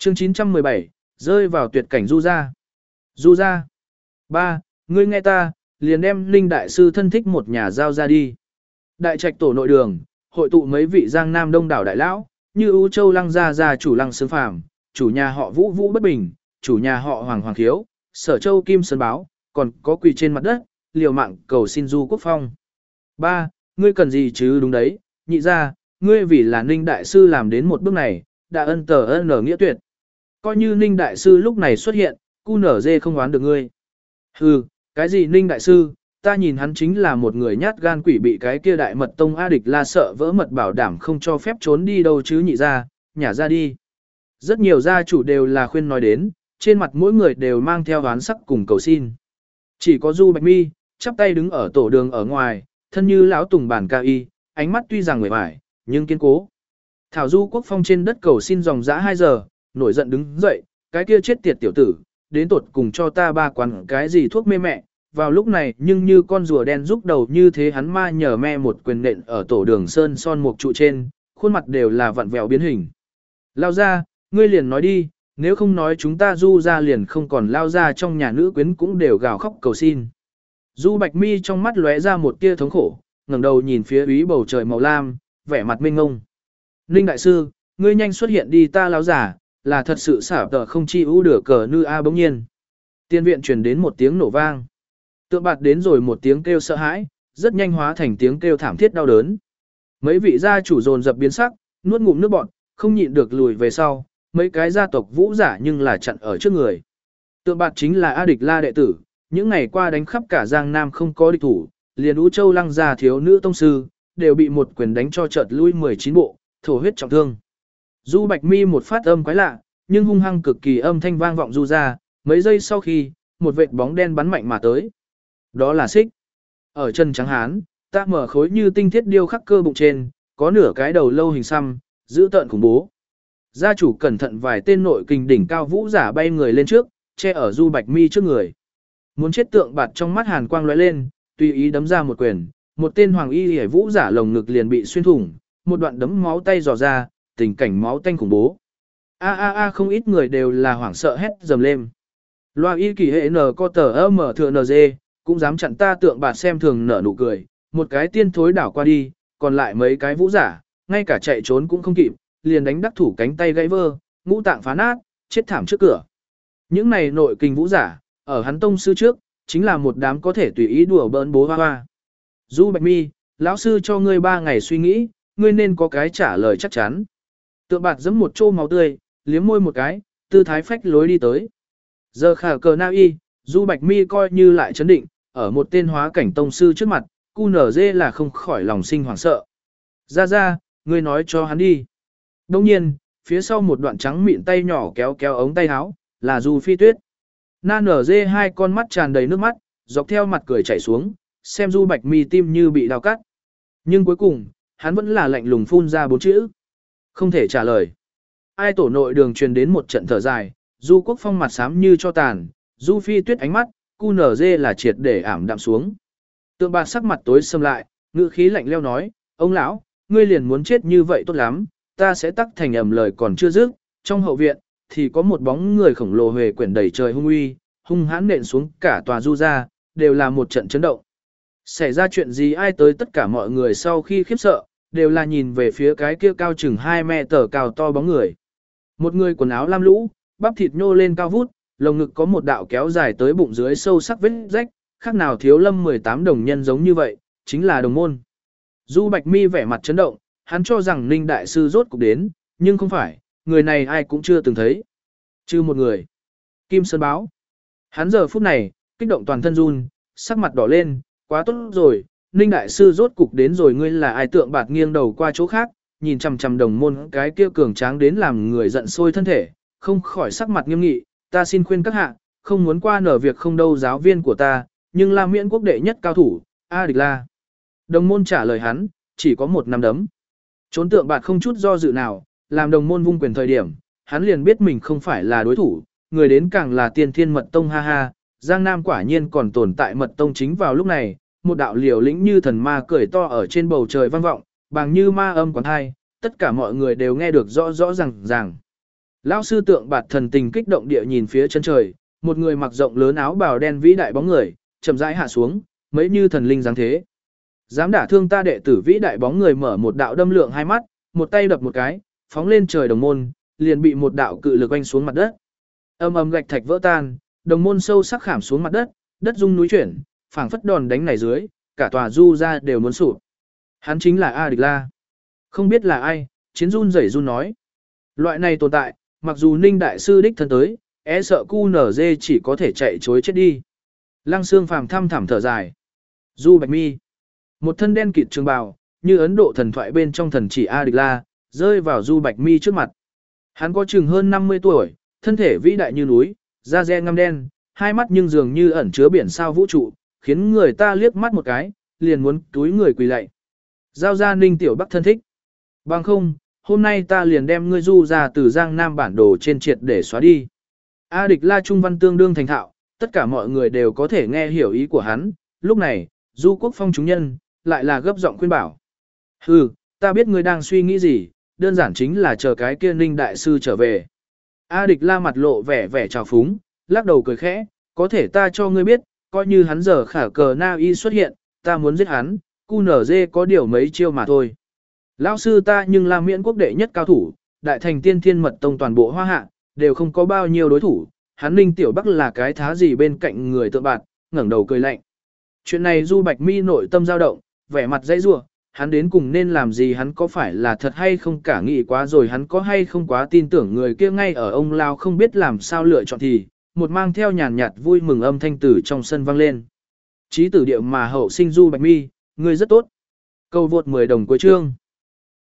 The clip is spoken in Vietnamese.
Chương 917, rơi vào tuyệt cảnh Du gia. Du gia. Ba, ngươi nghe ta, liền đem Linh đại sư thân thích một nhà giao ra đi. Đại trạch tổ nội đường, hội tụ mấy vị Giang Nam đông đảo đại lão, như ưu châu Lăng gia chủ Lăng Sương Phàm, chủ nhà họ Vũ Vũ Bất Bình, chủ nhà họ Hoàng Hoàng Khiếu, Sở Châu Kim Sơn Báo, còn có quỳ trên mặt đất, liều mạng cầu xin Du Quốc Phong. Ba, ngươi cần gì chứ? Đúng đấy, nhị ra, ngươi vì là Ninh đại sư làm đến một bước này, đã ân tờ ân nghĩa tuyệt. Coi như Ninh đại sư lúc này xuất hiện, cu nở dê không oán được ngươi. Hừ, cái gì Ninh đại sư, ta nhìn hắn chính là một người nhát gan quỷ, bị cái kia đại mật tông A Địch La sợ vỡ mật bảo đảm không cho phép trốn đi đâu chứ nhị ra, nhả ra đi. Rất nhiều gia chủ đều là khuyên nói đến, trên mặt mỗi người đều mang theo oán sắc cùng cầu xin. Chỉ có Du Bạch Mi, chắp tay đứng ở tổ đường ở ngoài, thân như lão tùng bản ca y, ánh mắt tuy rằng nguội mỏi, nhưng kiên cố. Thảo Du Quốc Phong trên đất cầu xin dòng dã 2 giờ, nổi giận đứng dậy, cái kia chết tiệt tiểu tử, đến tột cùng cho ta ba quán cái gì thuốc mê mẹ. Vào lúc này nhưng như con rùa đen rúc đầu như thế, hắn ma nhờ me một quyền nện ở tổ đường sơn son một trụ trên, khuôn mặt đều là vặn vẹo biến hình. Lao ra, ngươi liền nói đi, nếu không nói chúng ta Du ra liền không còn lao ra, trong nhà nữ quyến cũng đều gào khóc cầu xin. Du Bạch Mi trong mắt lóe ra một tia thống khổ, ngẩng đầu nhìn phía úy bầu trời màu lam, vẻ mặt mênh ngông. Ninh đại sư, ngươi nhanh xuất hiện đi, ta lão giả, là thật sự xả tờ không chi ưu được cờ nư a. Bỗng nhiên. Tiên viện truyền đến một tiếng nổ vang. Tượng bạt đến rồi một tiếng kêu sợ hãi, rất nhanh hóa thành tiếng kêu thảm thiết đau đớn. Mấy vị gia chủ dồn dập biến sắc, nuốt ngụm nước bọt, không nhịn được lùi về sau, mấy cái gia tộc vũ giả nhưng là chặn ở trước người. Tượng bạt chính là A Địch La đệ tử, những ngày qua đánh khắp cả Giang Nam không có địch thủ, liền Ú Châu Lăng gia thiếu nữ tông sư, đều bị một quyền đánh cho chợt lui 19 bộ, thổ huyết trọng thương. Du Bạch Mi một phát âm quái lạ, nhưng hung hăng cực kỳ âm thanh vang vọng du ra, mấy giây sau khi, một vệt bóng đen bắn mạnh mà tới. Đó là xích. Ở chân trắng hán, ta mở khối như tinh thiết điêu khắc cơ bụng trên, có nửa cái đầu lâu hình xăm, dữ tợn khủng bố. Gia chủ cẩn thận, vài tên nội kình đỉnh cao vũ giả bay người lên trước, che ở Du Bạch Mi trước người. Muốn chết tượng bạt trong mắt hàn quang lóe lên, tùy ý đấm ra một quyền, một tên hoàng y hề vũ giả lồng ngực liền bị xuyên thủng, một đoạn đấm máu tay dò ra, tình cảnh máu tanh khủng bố. Không ít người đều là hoảng sợ hét dầm lên. Loa y kỳ hệ n co tờ mở thừa nd, cũng dám chặn ta. Tượng bạt xem thường nở nụ cười, một cái tiên thối đảo qua đi, còn lại mấy cái vũ giả, ngay cả chạy trốn cũng không kịp, liền đánh đắc thủ cánh tay gãy vơ, ngũ tạng phá nát, chết thảm trước cửa. Những này nội kinh vũ giả, ở hắn tông sư trước, chính là một đám có thể tùy ý đùa bỡn bố hoa hoa. Du Bạch Mi, lão sư cho ngươi 3 ngày suy nghĩ, ngươi nên có cái trả lời chắc chắn. Tượng bạt giẫm một chô máu tươi, liếm môi một cái, tư thái phách lối đi tới. Giờ khả cờ na y, Du Bạch Mi coi như lại chấn định, ở một tên hóa cảnh tông sư trước mặt, cu nở dê là không khỏi lòng sinh hoảng sợ. Ra, ngươi nói cho hắn đi. Đồng nhiên, phía sau một đoạn trắng mịn tay nhỏ kéo kéo ống tay áo, là Du Phi Tuyết. Na nở dê hai con mắt tràn đầy nước mắt, dọc theo mặt cười chảy xuống, xem Du Bạch Mi tim như bị đào cắt. Nhưng cuối cùng, hắn vẫn là lạnh lùng phun ra 4 chữ. Không thể trả lời. Ai tổ nội đường truyền đến một trận thở dài, Du Quốc Phong mặt xám như cho tàn, Du Phi Tuyết ánh mắt, cu nở dê là triệt để ảm đạm xuống. Tượng bạt sắc mặt tối sầm lại, ngữ khí lạnh leo nói, ông lão, ngươi liền muốn chết như vậy tốt lắm, ta sẽ tắc thành ẩm lời còn chưa dứt. Trong hậu viện, thì có một bóng người khổng lồ huề quyển đầy trời hung uy, hung hãn nện xuống cả tòa Du ra, đều là một trận chấn động. Xảy ra chuyện gì ai tới, tất cả mọi người sau khi khiếp sợ, đều là nhìn về phía cái kia cao chừng 2 mét cao to bóng người. Một người quần áo lam lũ, bắp thịt nhô lên cao vút, lồng ngực có một đạo kéo dài tới bụng dưới sâu sắc vết rách, khác nào Thiếu Lâm 18 đồng nhân giống như vậy, chính là đồng môn. Du Bạch Mi vẻ mặt chấn động, hắn cho rằng Ninh đại sư rốt cục đến, nhưng không phải, người này ai cũng chưa từng thấy. Chứ một người. Kim Sơn Báo. Hắn giờ phút này, kích động toàn thân run, sắc mặt đỏ lên, quá tốt rồi, Ninh đại sư rốt cục đến rồi. Ngươi là ai? Tượng bạt nghiêng đầu qua chỗ khác, nhìn chằm chằm đồng môn cái kia cường tráng đến làm người giận sôi thân thể, không khỏi sắc mặt nghiêm nghị, ta xin khuyên các hạ, không muốn qua nở việc không đâu giáo viên của ta, nhưng là miễn quốc đệ nhất cao thủ, A Địch La. Đồng môn trả lời hắn, chỉ có một nắm đấm. Trốn tượng bạt không chút do dự nào, làm đồng môn vung quyền thời điểm, hắn liền biết mình không phải là đối thủ, người đến càng là tiên thiên mật tông. Ha ha, Giang Nam quả nhiên còn tồn tại mật tông. Chính vào lúc này, một đạo liều lĩnh như thần ma cười to ở trên bầu trời vang vọng, bằng như ma âm quán hai, tất cả mọi người đều nghe được rõ rõ ràng ràng. Lão sư tượng bạt thần tình kích động địa nhìn phía chân trời, một người mặc rộng lớn áo bào đen vĩ đại bóng người, chậm rãi hạ xuống, mấy như thần linh dáng thế. Dám đả thương ta đệ tử vĩ đại bóng người mở một đạo đâm lượng hai mắt, một tay đập một cái, phóng lên trời đồng môn, liền bị một đạo cự lực oanh xuống mặt đất. Âm ầm gạch thạch vỡ tan, đồng môn sâu sắc khảm xuống mặt đất, đất rung núi chuyển, phảng phất đòn đánh này dưới, cả tòa du ra đều muốn sụp. Hắn chính là A Địch La. Không biết là ai, chiến run rẩy run nói. Loại này tồn tại, mặc dù Ninh đại sư đích thân tới, e sợ QNZ chỉ có thể chạy chối chết đi. Lăng Xương Phàm thăm thẳm thở dài. Du Bạch Mi, một thân đen kịt trường bào, như Ấn Độ thần thoại bên trong thần chỉ A Địch La, rơi vào Du Bạch Mi trước mặt. Hắn có chừng hơn 50 tuổi, thân thể vĩ đại như núi, da ren ngăm đen, hai mắt nhưng dường như ẩn chứa biển sao vũ trụ, khiến người ta liếc mắt một cái, liền muốn túi người quỳ lạy. Giao ra Ninh Tiểu Bắc thân thích. Bằng không, hôm nay ta liền đem ngươi Du ra từ Giang Nam bản đồ trên triệt để xóa đi. A Địch La trung văn tương đương thành thạo, tất cả mọi người đều có thể nghe hiểu ý của hắn. Lúc này, Du Quốc Phong chúng nhân, lại là gấp giọng khuyên bảo. Hừ, ta biết ngươi đang suy nghĩ gì, đơn giản chính là chờ cái kia Ninh đại sư trở về. A Địch La mặt lộ vẻ vẻ trào phúng, lắc đầu cười khẽ, có thể ta cho ngươi biết, coi như hắn giờ khả cờ na y xuất hiện, ta muốn giết hắn, QNZ có điều mấy chiêu mà thôi. Lão sư ta nhưng là miễn quốc đệ nhất cao thủ, đại thành tiên thiên mật tông toàn bộ hoa hạ, đều không có bao nhiêu đối thủ, hắn Ninh Tiểu Bắc là cái thá gì bên cạnh người tượng bạt, ngẩng đầu cười lạnh. Chuyện này Du Bạch Mi nội tâm dao động, vẻ mặt dãy rủa, hắn đến cùng nên làm gì, hắn có phải là thật hay không cả nghĩ quá rồi, hắn có hay không quá tin tưởng người kia ngay ở ông lao không biết làm sao lựa chọn thì, một mang theo nhàn nhạt vui mừng âm thanh tử trong sân vang lên. Chí tử điệu mà hậu sinh Du Bạch Mi, người rất tốt. Câu vượt 10 đồng cuối chương.